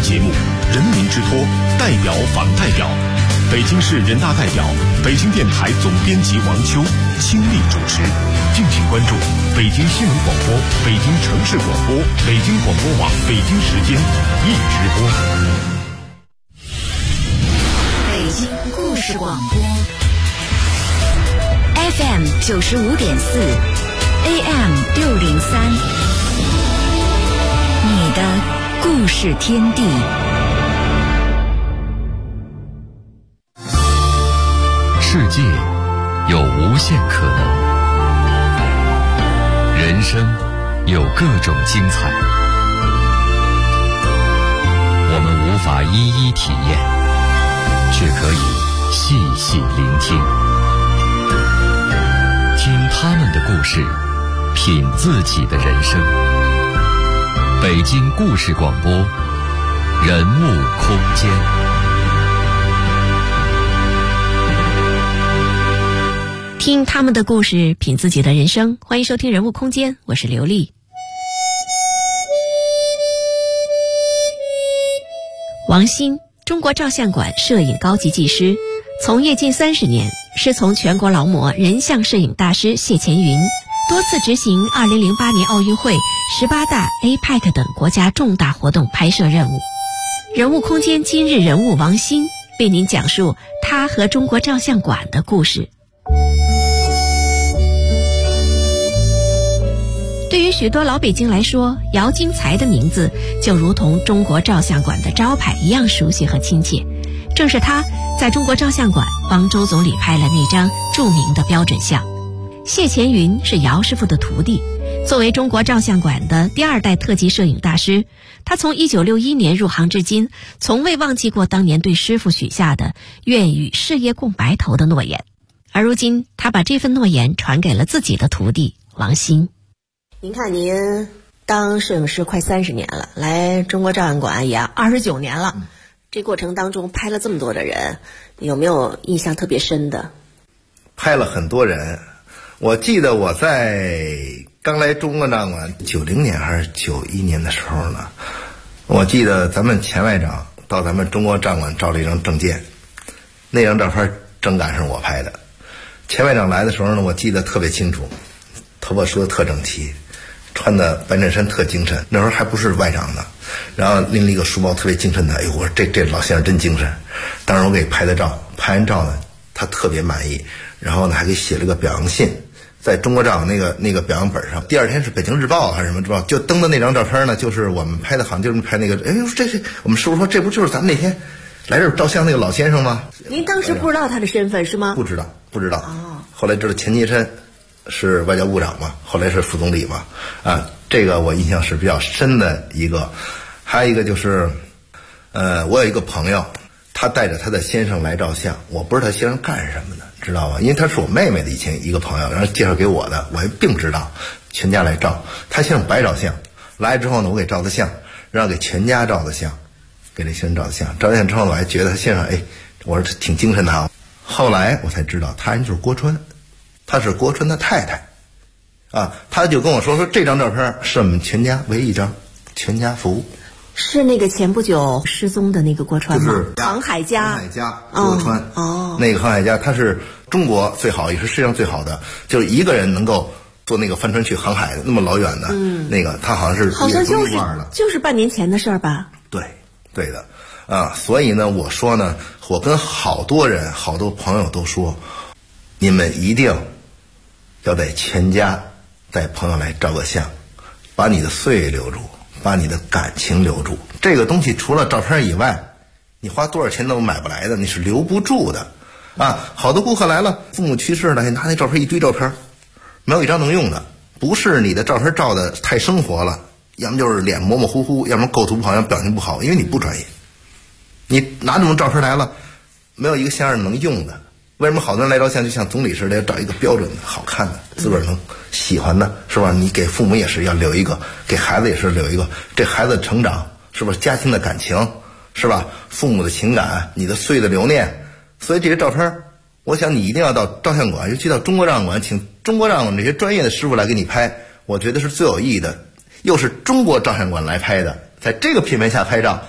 谈节目《人民之托》代表访代表，北京市人大代表、北京电台总编辑王秋倾力主持。敬请关注北京新闻广播、北京城市广播、北京广播网北京时间一直播。 北京故事广播 FM 95.4 AM 603，你的故事天地。 世界有无限可能，人生有各种精彩，我们无法一一体验，却可以细细聆听，听他们的故事，品自己的人生。北京故事广播，人物空间。 听他们的故事，品自己的人生。欢迎收听人物空间，我是刘丽。王鑫，中国照相馆摄影高级技师，从业近30年，师从全国劳模人像摄影大师谢乾云，多次执行2008年奥运会、18大、APEC 等国家重大活动拍摄任务。人物空间今日人物王鑫为您讲述他和中国照相馆的故事。对于许多老北京来说，姚金才的名字就如同中国照相馆的招牌一样熟悉和亲切。正是他在中国照相馆帮周总理拍了那张著名的标准相。谢乾云是姚师傅的徒弟，作为中国照相馆的第2代特级摄影大师，他从1961年入行至今，从未忘记过当年对师傅许下的愿与事业共白头的诺言。而如今，他把这份诺言传给了自己的徒弟王鑫。 您看，您当摄影师快30年了，来中国照相馆也29年了，这过程当中拍了这么多的人，有没有印象特别深的？ 拍了很多人，我记得我在刚来中国照相馆90年还是91年的时候呢，我记得咱们钱外长到咱们中国照相馆照了一张证件，那张照片正赶上我拍的。钱外长来的时候呢，我记得特别清楚，头发梳得特整齐，穿的白衬衫特精神，那时候还不是外长呢，然后拎了一个书包特别精神的，哎呦，我说这老先生真精神。当时我给拍的照，拍完照呢，他特别满意，然后呢还给写了个表扬信，在中国照相那个表扬本上。第二天是北京日报还是什么日报就登的那张照片呢，就是我们拍的，好像就是拍那个，哎呦，这我们师傅说这不就是咱们那天来这儿照相那个老先生吗？ 您当时不知道他的身份是吗？ 不知道。后来知道钱杰琛是外交部长嘛，后来是副总理嘛，这个我印象是比较深的一个。还有一个就是，我有一个朋友，他带着他的先生来照相，我不知道他先生干什么的，知道吧？因为他是我妹妹的以前一个朋友，然后介绍给我的，我还并不知道，全家来照。他先生不爱照相，来之后呢，我给照的相，然后给全家照的相，给这先生照的相。照完相之后呢，我还觉得他先生，我说挺精神的啊。后来我才知道，他人就是郭川。他是郭川的太太，他就跟我说这张照片是我们全家唯一一张，全家福。 是那个前不久失踪的那个郭川吗？ 就是航海家郭川。那个航海家他是中国最好，也是世界上最好的，就是一个人能够坐那个帆船去航海的那么老远的，那个他好像就是半年前的事儿吧？ 对的。所以呢，我说呢，我跟好多人、好多朋友都说，你们一定要带全家带朋友来照个相，把你的岁月留住，把你的感情留住。这个东西除了照片以外，你花多少钱都买不来的，你是留不住的。好多顾客来了，父母去世了，拿那照片一堆照片，没有一张能用的。不是你的照片照的太生活了，要么就是脸模模糊糊，要么构图不好，要么表情不好，因为你不专业。你拿这种照片来了，没有一个相样能用的。为什么好多人来照相就像总理似的，要找一个标准的、好看的、自个儿能喜欢的，是吧？你给父母也是要留一个，给孩子也是留一个。这孩子的成长，是不是家庭的感情，是吧？父母的情感，你的岁月的留念。所以这些照片，我想你一定要到照相馆，尤其到中国照相馆，请中国照相馆这些专业的师傅来给你拍，我觉得是最有意义的。又是中国照相馆来拍的，在这个品牌下拍照，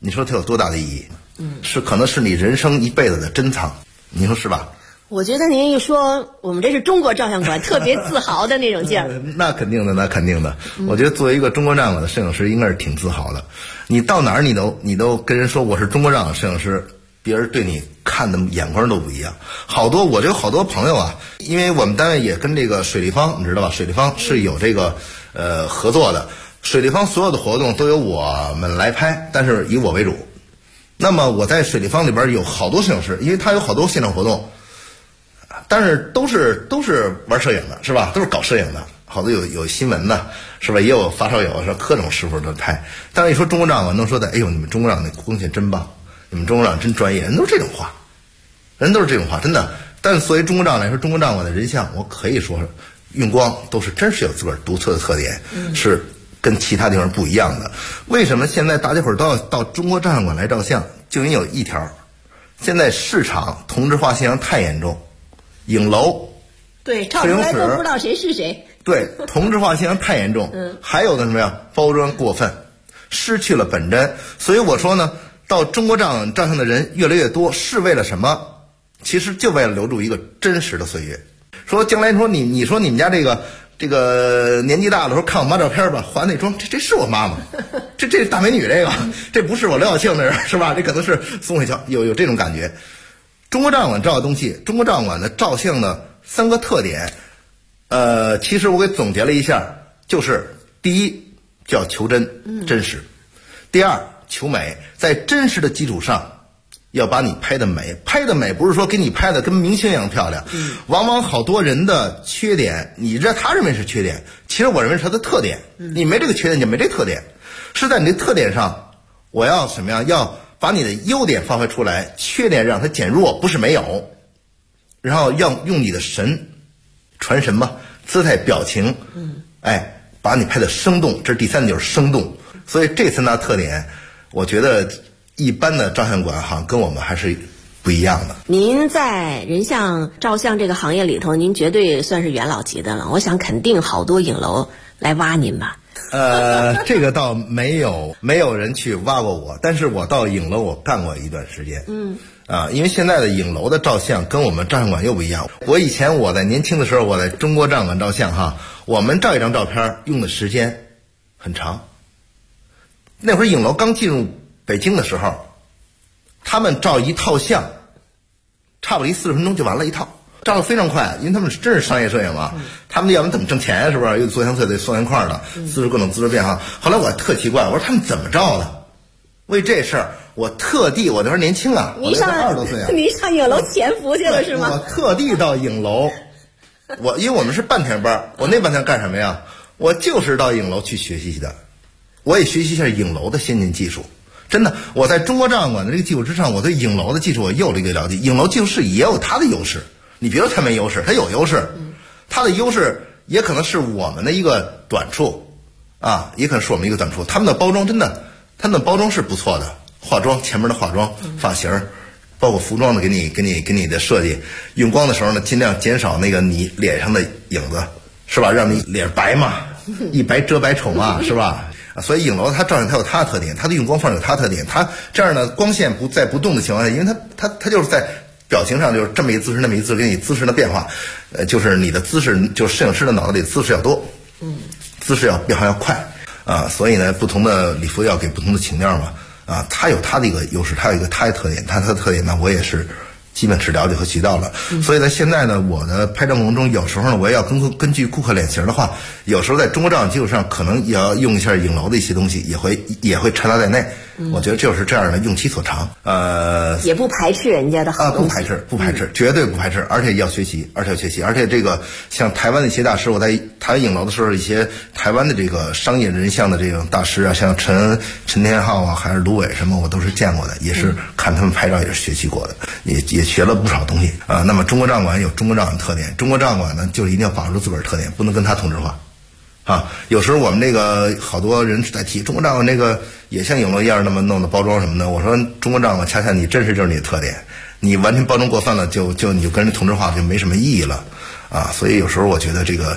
你说它有多大的意义？是可能是你人生一辈子的珍藏，你说是吧？ 我觉得您一说我们这是中国照相馆，特别自豪的那种劲儿。 那肯定的，那肯定的。我觉得作为一个中国照相馆的摄影师，应该是挺自豪的。你到哪儿你都跟人说我是中国照相摄影师，别人对你看的眼光都不一样。我有好多朋友啊，因为我们单位也跟这个水立方，你知道吧？水立方是有这个合作的。水立方所有的活动都由我们来拍，但是以我为主。那么我在水立方里边有好多摄影师，因为他有好多现场活动。但是都是玩摄影的，是吧？都是搞摄影的，好多有新闻的，是吧？也有发烧友，说各种师傅都拍。但是一说中国照相，能说的，哎呦，你们中国照相那光线真棒，你们中国照相真专业，人都是这种话，真的。但是作为中国照相来说，中国照相的人像，我可以说用光都是真是有自个儿独特的特点，是跟其他地方不一样的。为什么现在大家伙都要到中国照相馆来照相？就因为有一条，现在市场同质化现象太严重。影楼对照出来都不知道谁是谁， 对，同质化现象太严重。还有的什么呀？包装过分，失去了本真。所以我说呢，到中国照相的人越来越多，是为了什么？其实就为了留住一个真实的岁月。说将来说你说你们家这个年纪大的时候看我妈照片吧，还那装这是我妈妈，这大美女这不是我刘晓庆的人，是吧？这可能是宋慧乔，有这种感觉。中国照相馆照的东西，中国照相馆的照相的3个特点，其实我给总结了一下，就是第一叫求真，真实；第二求美，在真实的基础上，要把你拍的美，不是说给你拍的跟明星一样漂亮。往往好多人的缺点，他认为是缺点，其实我认为是他的特点。你没这个缺点就没这个特点，是在你的特点上，我要什么样？要把你的优点发挥出来，缺点让它减弱，不是没有。然后要用你的神传神嘛，姿态表情，把你拍的生动，这是第3就是生动。所以这3大特点，我觉得一般的照相馆跟我们还是不一样的。 您在人像照相这个行业里头，您绝对算是元老级的了。我想肯定好多影楼来挖您吧。 这个倒没有人去挖过我，但是我到影楼我干过一段时间。因为现在的影楼的照相跟我们照相馆又不一样。我在年轻的时候，我在中国照相馆照相我们照一张照片用的时间很长。那会儿影楼刚进入北京的时候，他们照一套相，差不多40分钟就完了一套。照得非常快，因为他们真是商业摄影嘛，他们要不怎么挣钱呀？是不是？又做相册得做相框的，各种姿势变化。后来我特奇怪，我说他们怎么照的？为这事儿，我特地，我那时候年轻啊，我那时候20多岁啊， 你上影楼潜伏去了是吗？ 我特地到影楼，因为我们是半天班，我那半天干什么呀？我就是到影楼去学习的，我也学习一下影楼的先进技术。真的，我在中国照相馆的这个基础之上，我对影楼的技术我又了一个了解。影楼技术是也有它的优势。你别说它没优势，它有优势，它的优势也可能是我们的一个短处也可能是我们一个短处。他们的包装真的，他们的包装是不错的，化妆前面的化妆、发型，包括服装的给你的设计，用光的时候呢，尽量减少那个你脸上的影子，是吧？让你脸白嘛，一白遮百丑嘛，是吧？所以影楼它照相它有它的特点，它的用光方有它的特点，它这样呢光线在不动的情况下，因为它就是在表情上就是这么一姿势那么一姿势，给你姿势的变化，就是你的姿势，就是摄影师的脑子里姿势要多，姿势要变化要快所以呢，不同的礼服要给不同的情调嘛它有它的一个优势，它有一个它的特点，它的特点呢，我也是基本是了解和学到了。所以在现在呢，我的拍照过程中，有时候呢，我也要根据顾客脸型的话，有时候在中国照相基础上，可能也要用一下影楼的一些东西，也会掺杂在内。我觉得就是这样的，用其所长。 也不排斥人家的好东西不排斥，绝对不排斥，而且要学习，而且这个像台湾的一些大师，我在台湾影楼的时候，一些台湾的这个商业人像的这种大师像陈天浩还是卢伟什么，我都是见过的，也是看他们拍照也是学习过的，也学了不少东西那么中国照相馆有中国照相特点，中国照相馆呢，就是一定要把握住自个儿特点，不能跟他同质化。有时候我们这个好多人在提中国照相这个也像影楼一样那么弄的包装什么的，我说中国照相恰恰你真实就是你的特点，你完全包装过分了，你就跟人同质化就没什么意义了所以有时候我觉得这个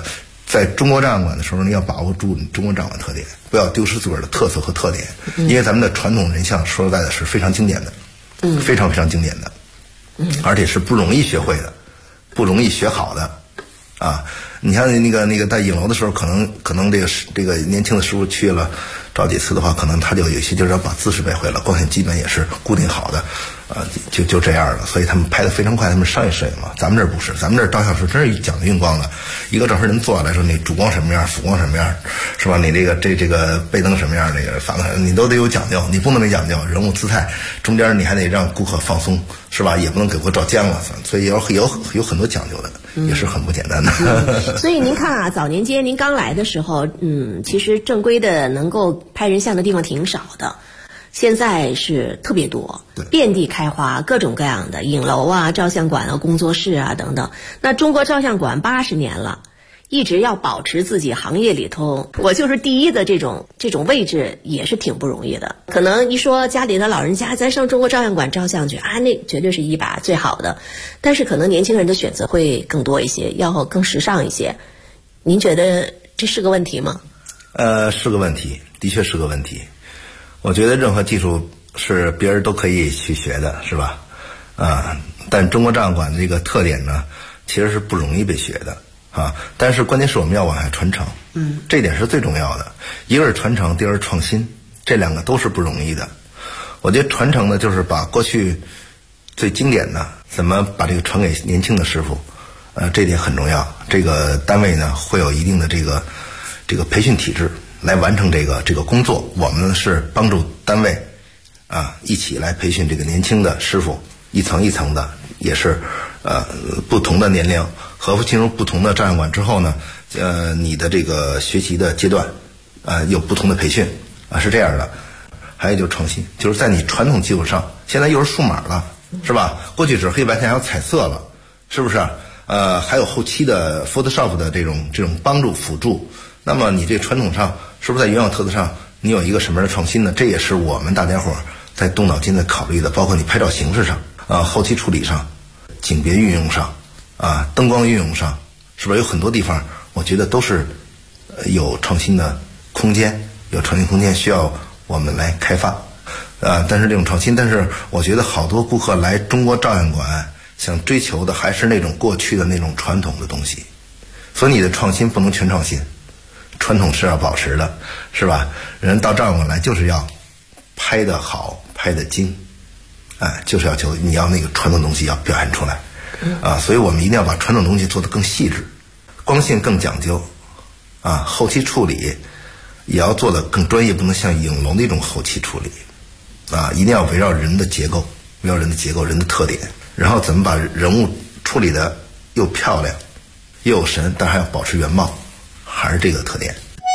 在中国照相馆的时候，你要把握住中国照相馆特点，不要丢失自个儿的特色和特点。因为咱们的传统人像说实在的是非常经典的，非常非常经典的，而且是不容易学会的，不容易学好的啊。你像那个在影楼的时候，可能这个年轻的师傅去了照几次的话，可能他就有些就是要把姿势背会了，光线基本也是固定好的，就这样了。所以他们拍得非常快，他们商业摄影嘛。咱们这儿不是，咱们这儿照相是真是讲究用光的。一个照片人做下来说，你主光什么样，辅光什么样，是吧？你这个背灯什么样，这个反正你都得有讲究，你不能没讲究。人物姿态中间你还得让顾客放松，是吧？也不能给顾客照僵了，所以有很多讲究的。也是很不简单的。 所以您看啊，早年间您刚来的时候，其实正规的能够拍人像的地方挺少的，现在是特别多，遍地开花，各种各样的影楼啊、照相馆啊、工作室啊等等。那中国照相馆80年了，一直要保持自己行业里头我就是第一的这种位置，也是挺不容易的。可能一说家里的老人家咱上中国照相馆照相去啊，那绝对是一把最好的，但是可能年轻人的选择会更多一些，要更时尚一些。您觉得这是个问题吗？ 是个问题，的确是个问题。我觉得任何技术是别人都可以去学的，是吧？但中国照相馆的这个特点呢，其实是不容易被学的。但是关键是我们要往下传承，这点是最重要的。一个是传承，第二是创新，这两个都是不容易的。我觉得传承呢，就是把过去最经典的怎么把这个传给年轻的师傅，这点很重要。这个单位呢会有一定的这个培训体制来完成这个工作。我们是帮助单位一起来培训这个年轻的师傅，一层一层的，也是不同的年龄和进入不同的照相馆之后呢，你的这个学习的阶段有不同的培训是这样的。还有就是创新，就是在你传统基础上，现在又是数码了，是吧？过去只是黑白，现在还有彩色了，是不是？还有后期的 Photoshop 的这种帮助辅助。那么你这传统上是不是在原有特色上你有一个什么样的创新呢？这也是我们大家伙在动脑筋在考虑的，包括你拍照形式上后期处理上，景别运用上灯光运用上，是不是有很多地方我觉得都是有创新的空间，有创新空间需要我们来开发但是这种创新，但是我觉得好多顾客来中国照相馆想追求的还是那种过去的那种传统的东西，所以你的创新不能全创新，传统是要保持的，是吧？人到照相馆来就是要拍得好，拍得精，就是要求你要那个传统东西要表现出来所以我们一定要把传统东西做得更细致，光线更讲究后期处理也要做得更专业，不能像影楼那种后期处理一定要围绕人的结构，围绕人的结构、人的特点，然后怎么把人物处理得又漂亮又有神，但还要保持原貌，还是这个特点。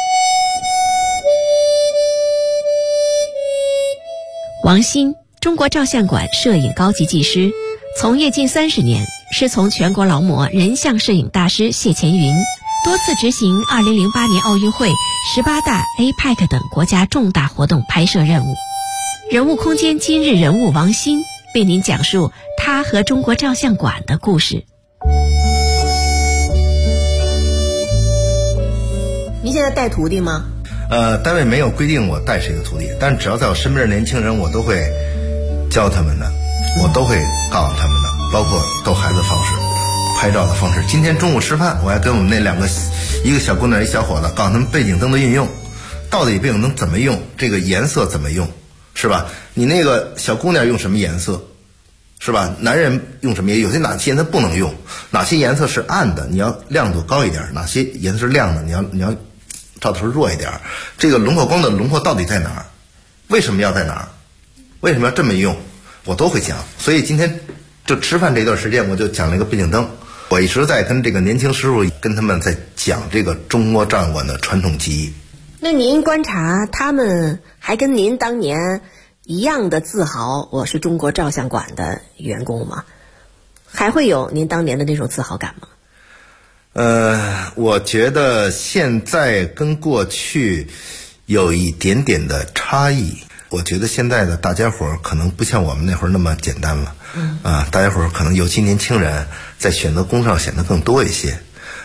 王鑫，中国照相馆摄影高级技师，从业近30年，师从全国劳模人像摄影大师谢乾云，多次执行2008年奥运会、18大、APEC 等国家重大活动拍摄任务。人物空间今日人物王鑫为您讲述他和中国照相馆的故事。 您现在带徒弟吗？ 单位没有规定我带谁的徒弟，但只要在我身边的年轻人，我都会教他们的，我都会告诉他们的，包括逗孩子的方式、拍照的方式。今天中午吃饭，我还跟我们那一个小姑娘一小伙子，告诉他们背景灯的运用，到底背景灯怎么用，这个颜色怎么用，是吧？你那个小姑娘用什么颜色，是吧？男人用什么颜色？有些哪些颜色不能用？哪些颜色是暗的，你要亮度高一点；哪些颜色是亮的，你要照的时候弱一点。这个轮廓光的轮廓到底在哪儿？为什么要在哪儿？为什么要这么用？我都会讲。所以今天就吃饭这段时间，我就讲了一个背景灯。我一直在跟这个年轻师傅跟他们在讲这个中国照相馆的传统技艺。 那您观察他们还跟您当年一样的自豪我是中国照相馆的员工吗？还会有您当年的那种自豪感吗？ 我觉得现在跟过去有一点点的差异。我觉得现在的大家伙可能不像我们那会儿那么简单了。大家伙可能尤其年轻人在选择工上显得更多一些。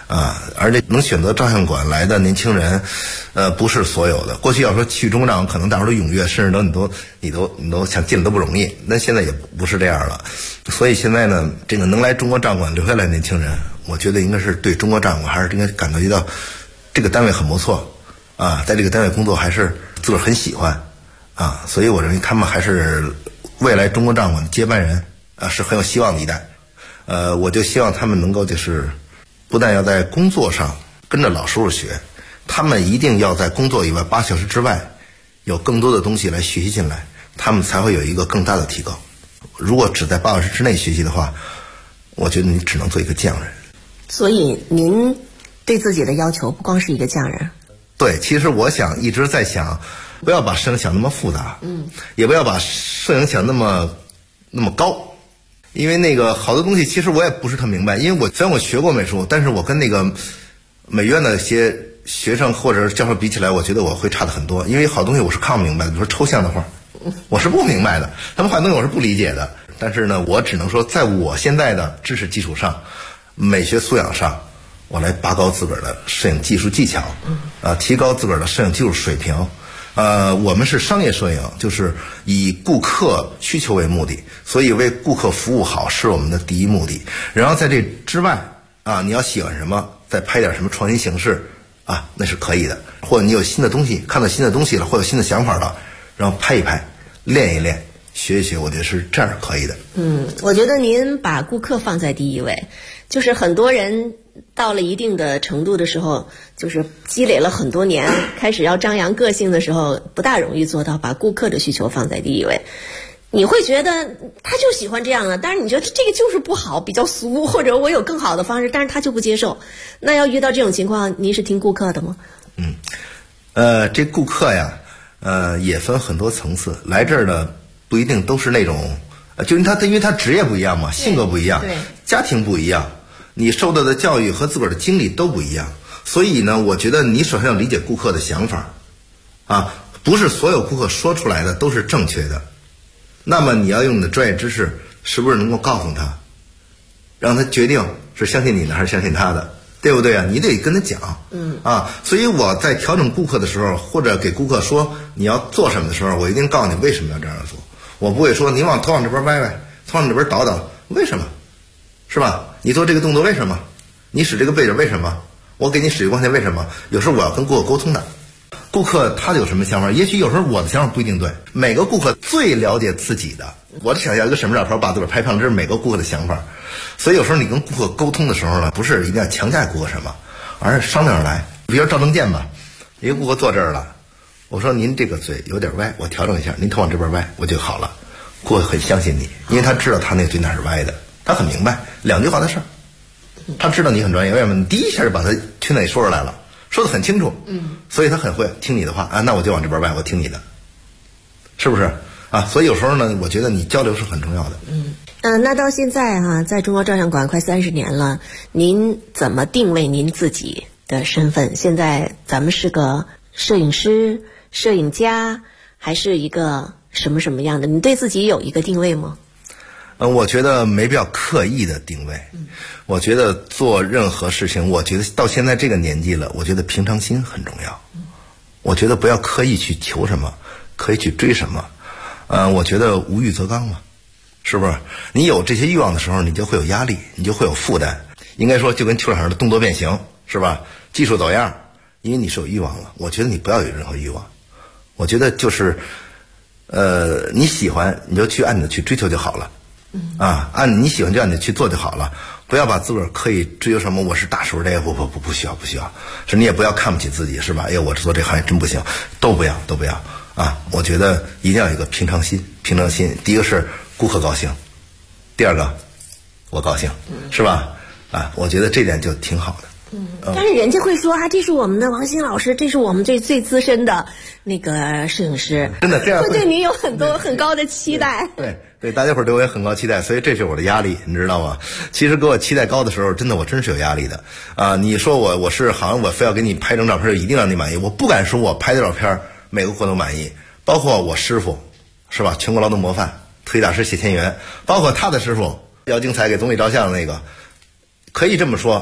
而且能选择照相馆来的年轻人，不是所有的。过去要说去中国照相馆，可能大伙都踊跃，甚至你都想进来都不容易。那现在也不是这样了，所以现在呢，这个能来中国照相馆留下来的年轻人，我觉得应该是对中国照相馆还是应该感觉到这个单位很不错在这个单位工作还是自个儿很喜欢所以我认为他们还是未来中国照相馆的接班人是很有希望的一代。我就希望他们能够就是不但要在工作上跟着老师傅学，他们一定要在工作以外8小时之外有更多的东西来学习进来，他们才会有一个更大的提高。如果只在8小时之内学习的话，我觉得你只能做一个匠人。 所以您对自己的要求不光是一个匠人。 对，其实我一直在想，不要把摄影想那么复杂，也不要把摄影想那么高。因为那个好多东西其实我也不是特明白，因为虽然我学过美术，但是我跟那个美院的一些学生或者教授比起来，我觉得我会差的很多。因为好东西我是看不明白的，比如说抽象的画，我是不明白的，他们画东西我是不理解的。但是呢，我只能说在我现在的知识基础上，美学素养上，我来拔高自个儿的摄影技术技巧，提高自个儿的摄影技术水平。我们是商业摄影，就是以顾客需求为目的，所以为顾客服务好是我们的第一目的。然后在这之外你要喜欢什么，再拍点什么创新形式那是可以的。或者你有新的东西，看到新的东西了，或者新的想法了，然后拍一拍，练一练，学一学，我觉得是这样是可以的。 我觉得您把顾客放在第一位，就是很多人到了一定的程度的时候，就是积累了很多年，开始要张扬个性的时候，不大容易做到把顾客的需求放在第一位。你会觉得他就喜欢这样的，但是你觉得这个就是不好，比较俗，或者我有更好的方式，但是他就不接受。那要遇到这种情况，您是听顾客的吗？ 这顾客呀，也分很多层次，来这儿的不一定都是那种，就因为他职业不一样嘛，性格不一样，家庭不一样，你受到的教育和自个儿的经历都不一样。所以呢，我觉得你首先要理解顾客的想法不是所有顾客说出来的都是正确的。那么你要用你的专业知识，是不是能够告诉他，让他决定是相信你的还是相信他的，对不对啊？你得跟他讲。所以我在调整顾客的时候，或者给顾客说你要做什么的时候，我一定告诉你为什么要这样做。我不会说你头往这边歪歪，头往这边倒倒，为什么？是吧？你做这个动作为什么？你使这个背景为什么？我给你使这个光线为什么？有时候我要跟顾客沟通的。顾客他有什么想法？也许有时候我的想法不一定对。每个顾客最了解自己的，我想要一个什么照片把自个儿拍胖，这是每个顾客的想法。所以有时候你跟顾客沟通的时候呢，不是一定要强加给顾客什么，而是商量着来。比如赵正健吧，一个顾客坐这儿了，我说您这个嘴有点歪，我调整一下，您头往这边歪，我就好了。顾客很相信你，因为他知道他那个嘴哪是歪的，他很明白2句话的事儿，他知道你很专业，为什么？你第一下就把他去哪里说出来了，说得很清楚，所以他很会听你的话那我就往这边歪，我听你的，是不是所以有时候呢，我觉得你交流是很重要的。 那到现在在中国照相馆快30年了，您怎么定位您自己的身份？现在咱们是个摄影师、摄影家，还是一个什么样的？你对自己有一个定位吗？ 我觉得没必要刻意的定位。我觉得做任何事情，我觉得到现在这个年纪了，我觉得平常心很重要。我觉得不要刻意去求什么，刻意去追什么。我觉得无欲则刚嘛，是不是？你有这些欲望的时候，你就会有压力，你就会有负担。应该说就跟球场上的动作变形，是吧？技术走样，因为你是有欲望了。我觉得你不要有任何欲望。我觉得就是你喜欢你就去按你的去追求就好了。按你喜欢就按你去做就好了，不要把自个儿刻意追求什么我是大手的，不需要，是你也不要看不起自己，是吧？哎呀，我做这行业真不行，都不要我觉得一定要有一个平常心。第一个是顾客高兴，第二个我高兴，是吧？我觉得这点就挺好的。 但是人家会说这是我们的王鑫老师，这是我们最资深的那个摄影师， 真的这样会对您有很多很高的期待。 对，大家伙对我也很高期待，所以这就是我的压力，你知道吗？其实给我期待高的时候，我真是有压力的你说我是好像我非要给你拍张照片一定让你满意，我不敢说我拍的照片每个顾客都满意，包括我师傅，是吧？全国劳动模范特异大师谢千元，包括他的师傅姚精彩给总理照相的那个，可以这么说，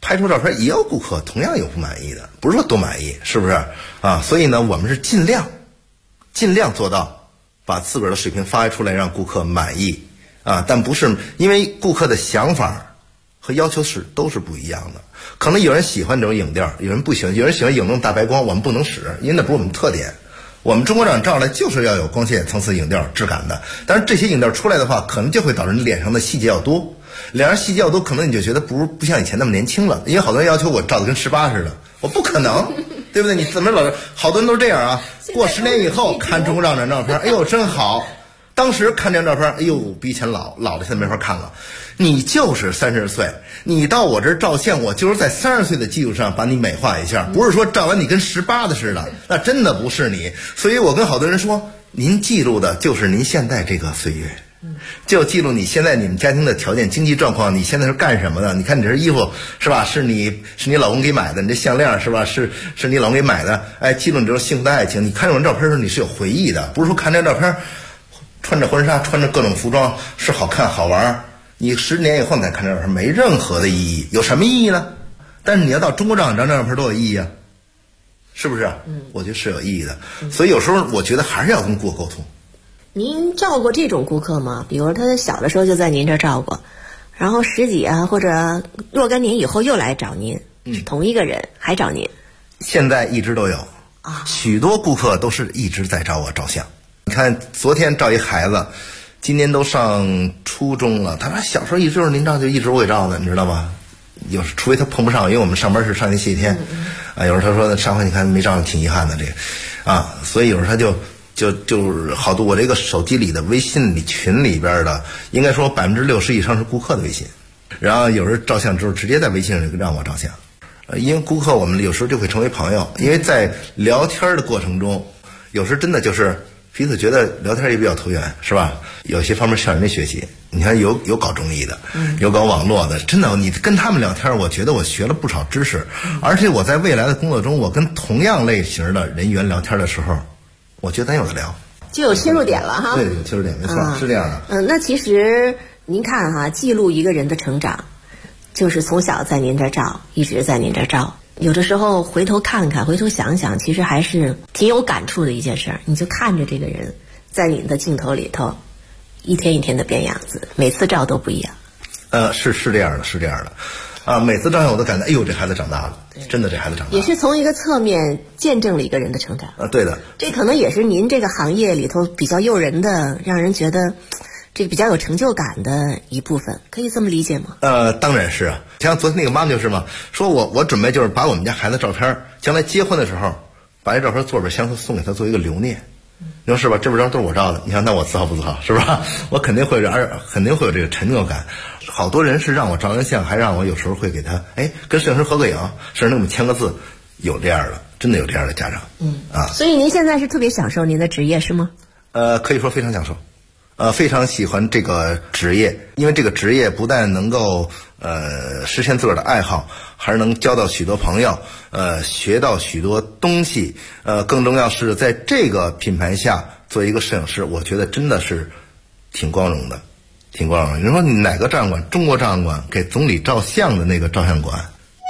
拍出照片也有顾客同样有不满意的，不是说都满意，是不是啊？所以呢，我们是尽量做到把自个儿的水平发挥出来，让顾客满意啊。但不是因为顾客的想法和要求都是不一样的，可能有人喜欢这种影调，有人不喜欢，有人喜欢影那种大白光，我们不能使，因为那不是我们特点。我们中国照来就是要有光线、层次、影调、质感的，但是这些影调出来的话，可能就会导致你脸上的细节要多。脸上细节要多，可能你就觉得不像以前那么年轻了，因为好多人要求我照的跟18似的，我不可能，对不对？你怎么好多人都这样啊？过10年以后看中国照片，哎呦真好，当时看这张照片，哎呦比以前老了，现在没法看了。你就是30岁，你到我这儿照相，我就是在30岁的基础上把你美化一下，不是说照完你跟18的似的，那真的不是你。所以我跟好多人说，您记录的就是您现在这个岁月。就记录你现在你们家庭的条件、经济状况，你现在是干什么的？你看你这身衣服是吧？是你老公给买的，你这项链是吧？是你老公给买的。哎，记录你这种幸福的爱情。你看这种照片的时候，你是有回忆的，不是说看这照片穿着婚纱、穿着各种服装是好看好玩。你10年以后再看这照片，没任何的意义。有什么意义呢？但是你要到中国照张照片都有意义啊，是不是？我觉得是有意义的。所以有时候我觉得还是要跟顾客沟通。 您照过这种顾客吗？比如他小的时候就在您这儿照过，然后10几啊或者若干年以后又来找您，是同一个人还找您？ 现在一直都有啊，许多顾客都是一直在找我照相。你看昨天照一孩子，今年都上初中了，他说小时候一直就是您照，就一直我给照的，你知道吗？有时除非他碰不上，因为我们上班是上天歇一天啊。有时候他说上回你看没照，挺遗憾的这个啊，所以有时候他就是好多我这个手机里的微信里群里边的，应该说60%以上是顾客的微信，然后有人照相之后直接在微信上让我照相，因为顾客我们有时候就会成为朋友，因为在聊天的过程中，有时真的就是彼此觉得聊天也比较投缘，是吧？有些方面向人家学习，你看有搞综艺的，有搞网络的，真的你跟他们聊天，我觉得我学了不少知识，而且我在未来的工作中，我跟同样类型的人员聊天的时候，我觉得咱有的聊， 就有切入点了哈。 对，有切入点，没错，是这样的。 那其实您看哈，记录一个人的成长，就是从小在您这照，一直在您这照。有的时候回头看看，回头想想，其实还是挺有感触的一件事儿。你就看着这个人在你的镜头里头，一天一天的变样子，每次照都不一样。 是这样的。啊，每次照相我都感觉，哎呦，这孩子长大了，真的这孩子长大了。 也是从一个侧面见证了一个人的成长。 对的。这可能也是您这个行业里头比较诱人的，让人觉得这个比较有成就感的一部分，可以这么理解吗？ 当然是啊。像昨天那个妈妈就是嘛，说我准备就是把我们家孩子照片，将来结婚的时候，把这照片做本相册送给他做一个留念。你说是吧？这本照都是我照的，你看那我自豪不自豪，是吧？我肯定会有这个成就感。好多人是让我照完相，还让我有时候会给他跟摄影师合个影，甚至给我们签个字，有这样的，真的有这样的家长。 所以您现在是特别享受您的职业是吗？ 可以说非常享受。非常喜欢这个职业，因为这个职业不但能够实现自个儿的爱好，还是能交到许多朋友，学到许多东西，更重要是在这个品牌下做一个摄影师，我觉得真的是挺光荣的，挺光荣的。你说你哪个照相馆？中国照相馆给总理照相的那个照相馆。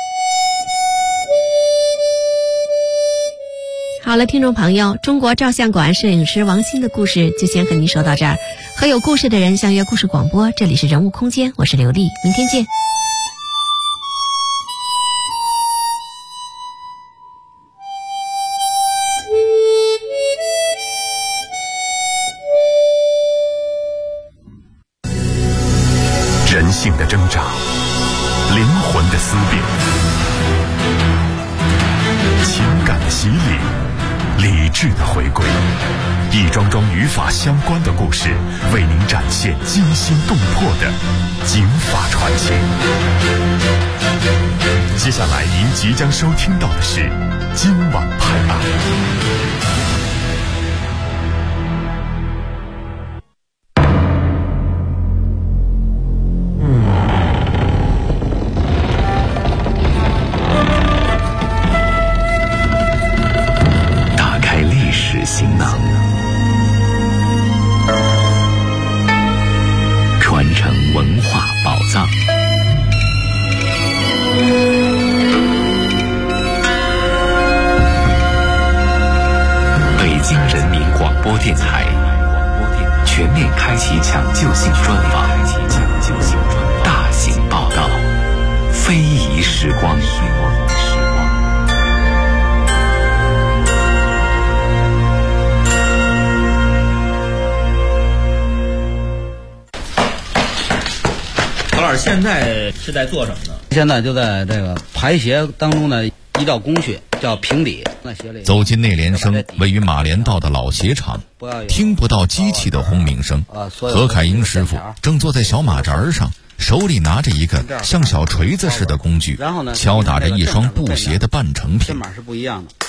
好了，听众朋友，中国照相馆摄影师王鑫的故事就先和您说到这儿。和有故事的人相约故事广播，这里是人物空间，我是刘丽，明天见。 人性的挣扎，灵魂的思辨，情感的洗礼，理智的回归，一桩桩与法相关的故事，为您展现惊心动魄的警法传奇。接下来您即将收听到的是今晚拍案。 行囊，传承文化宝藏。 抢救性专访，大型报道，非遗时光。 曹老师现在是在做什么呢？ 现在就在这个排鞋当中的一道工序叫平底。 走进内联升位于马连道的老鞋厂，听不到机器的轰鸣声。何凯英师傅正坐在小马扎上，手里拿着一个像小锤子似的工具，敲打着一双布鞋的半成品。 这码是不一样的，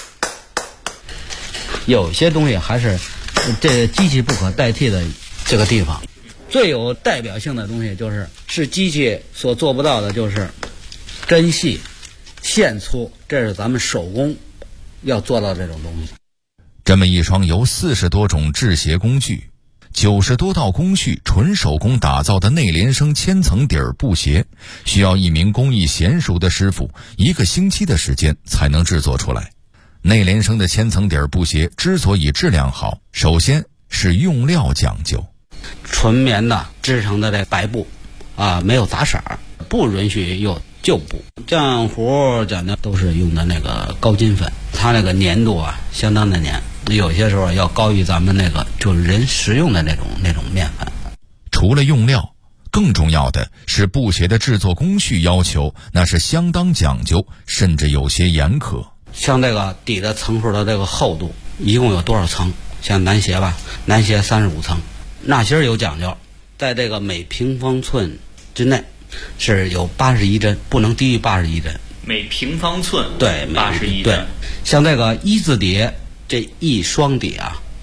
有些东西还是这机器不可代替的这个地方。最有代表性的东西是机器所做不到的，就是针细线粗，这是咱们手工要做到这种东西。 这么一双由40多种制鞋工具、90多道工序纯手工打造的内联升千层底儿布鞋，需要一名工艺娴熟的师傅1个星期的时间才能制作出来。内联升的千层底儿布鞋之所以质量好，首先是用料讲究。 纯棉的织成的这白布没有杂色，不允许有旧布。浆糊讲究都是用的那个高筋粉，它那个粘度相当的粘，有些时候要高于咱们那个就是人食用的那种面粉。 除了用料，更重要的是布鞋的制作工序要求，那是相当讲究，甚至有些严苛。 像这个底的层数的这个厚度一共有多少层？像男鞋男鞋35层。纳鞋有讲究，在这个每平方寸之内是有81针，不能低于81针。 每平方寸对 81针。 对，像这个一字底，这一双底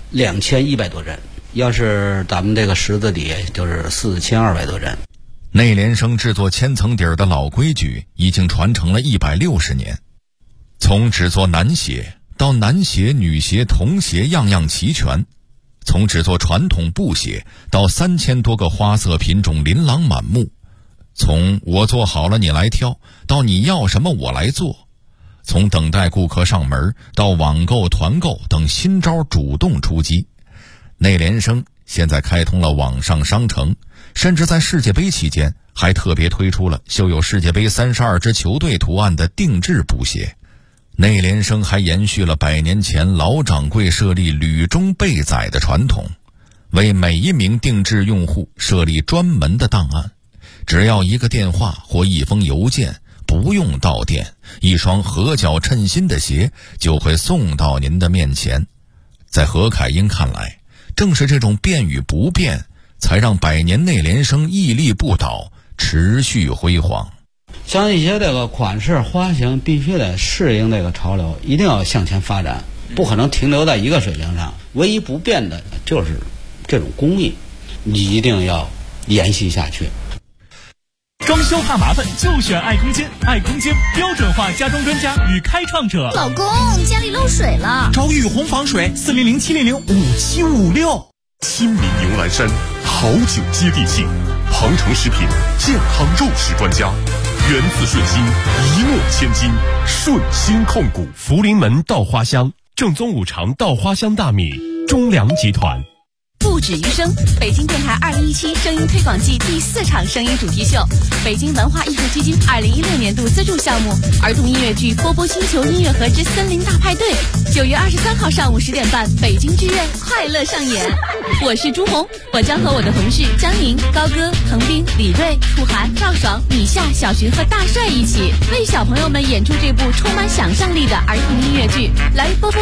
2100多针，要是咱们这个十字底就是4200多针。 内联升制作千层底儿的老规矩已经传承了160年，从只做男鞋到男鞋、女鞋、童鞋样样齐全。从只做传统布鞋到3000多个花色品种琳琅满目，从我做好了你来挑到你要什么我来做，从等待顾客上门到网购团购等新招主动出击。内联升现在开通了网上商城，甚至在世界杯期间还特别推出了绣有世界杯32支球队图案的定制布鞋。内联升还延续了100年前老掌柜设立履中备载的传统，为每一名定制用户设立专门的档案，只要一个电话或一封邮件，不用到店，一双合脚称心的鞋就会送到您的面前。在何凯英看来，正是这种变与不变，才让100年内联升屹立不倒，持续辉煌。 像一些这个款式花型必须得适应这个潮流，一定要向前发展，不可能停留在一个水平上。唯一不变的就是这种工艺，你一定要延续下去。 装修怕麻烦就选爱空间，爱空间标准化家装专家与开创者。 老公，家里漏水了， 找雨虹防水，400-700-5756。 亲民牛栏山，好酒接地气，庞城食品健康肉食专家，源自顺心，一诺千金，顺心控股。 福临门稻花香，正宗五常稻花香大米，中粮集团。 不止于声，北京电台2017声音推广季第4场声音主题秀，北京文化艺术基金2016年度资助项目儿童音乐剧《波波星球音乐盒之森林大派对》，9月23号上午10点半，北京剧院快乐上演。我是朱红，我将和我的同事张宁、高歌、彭斌、李锐、楚涵、赵爽、米夏、小寻和大帅一起，为小朋友们演出这部充满想象力的儿童音乐剧。来波波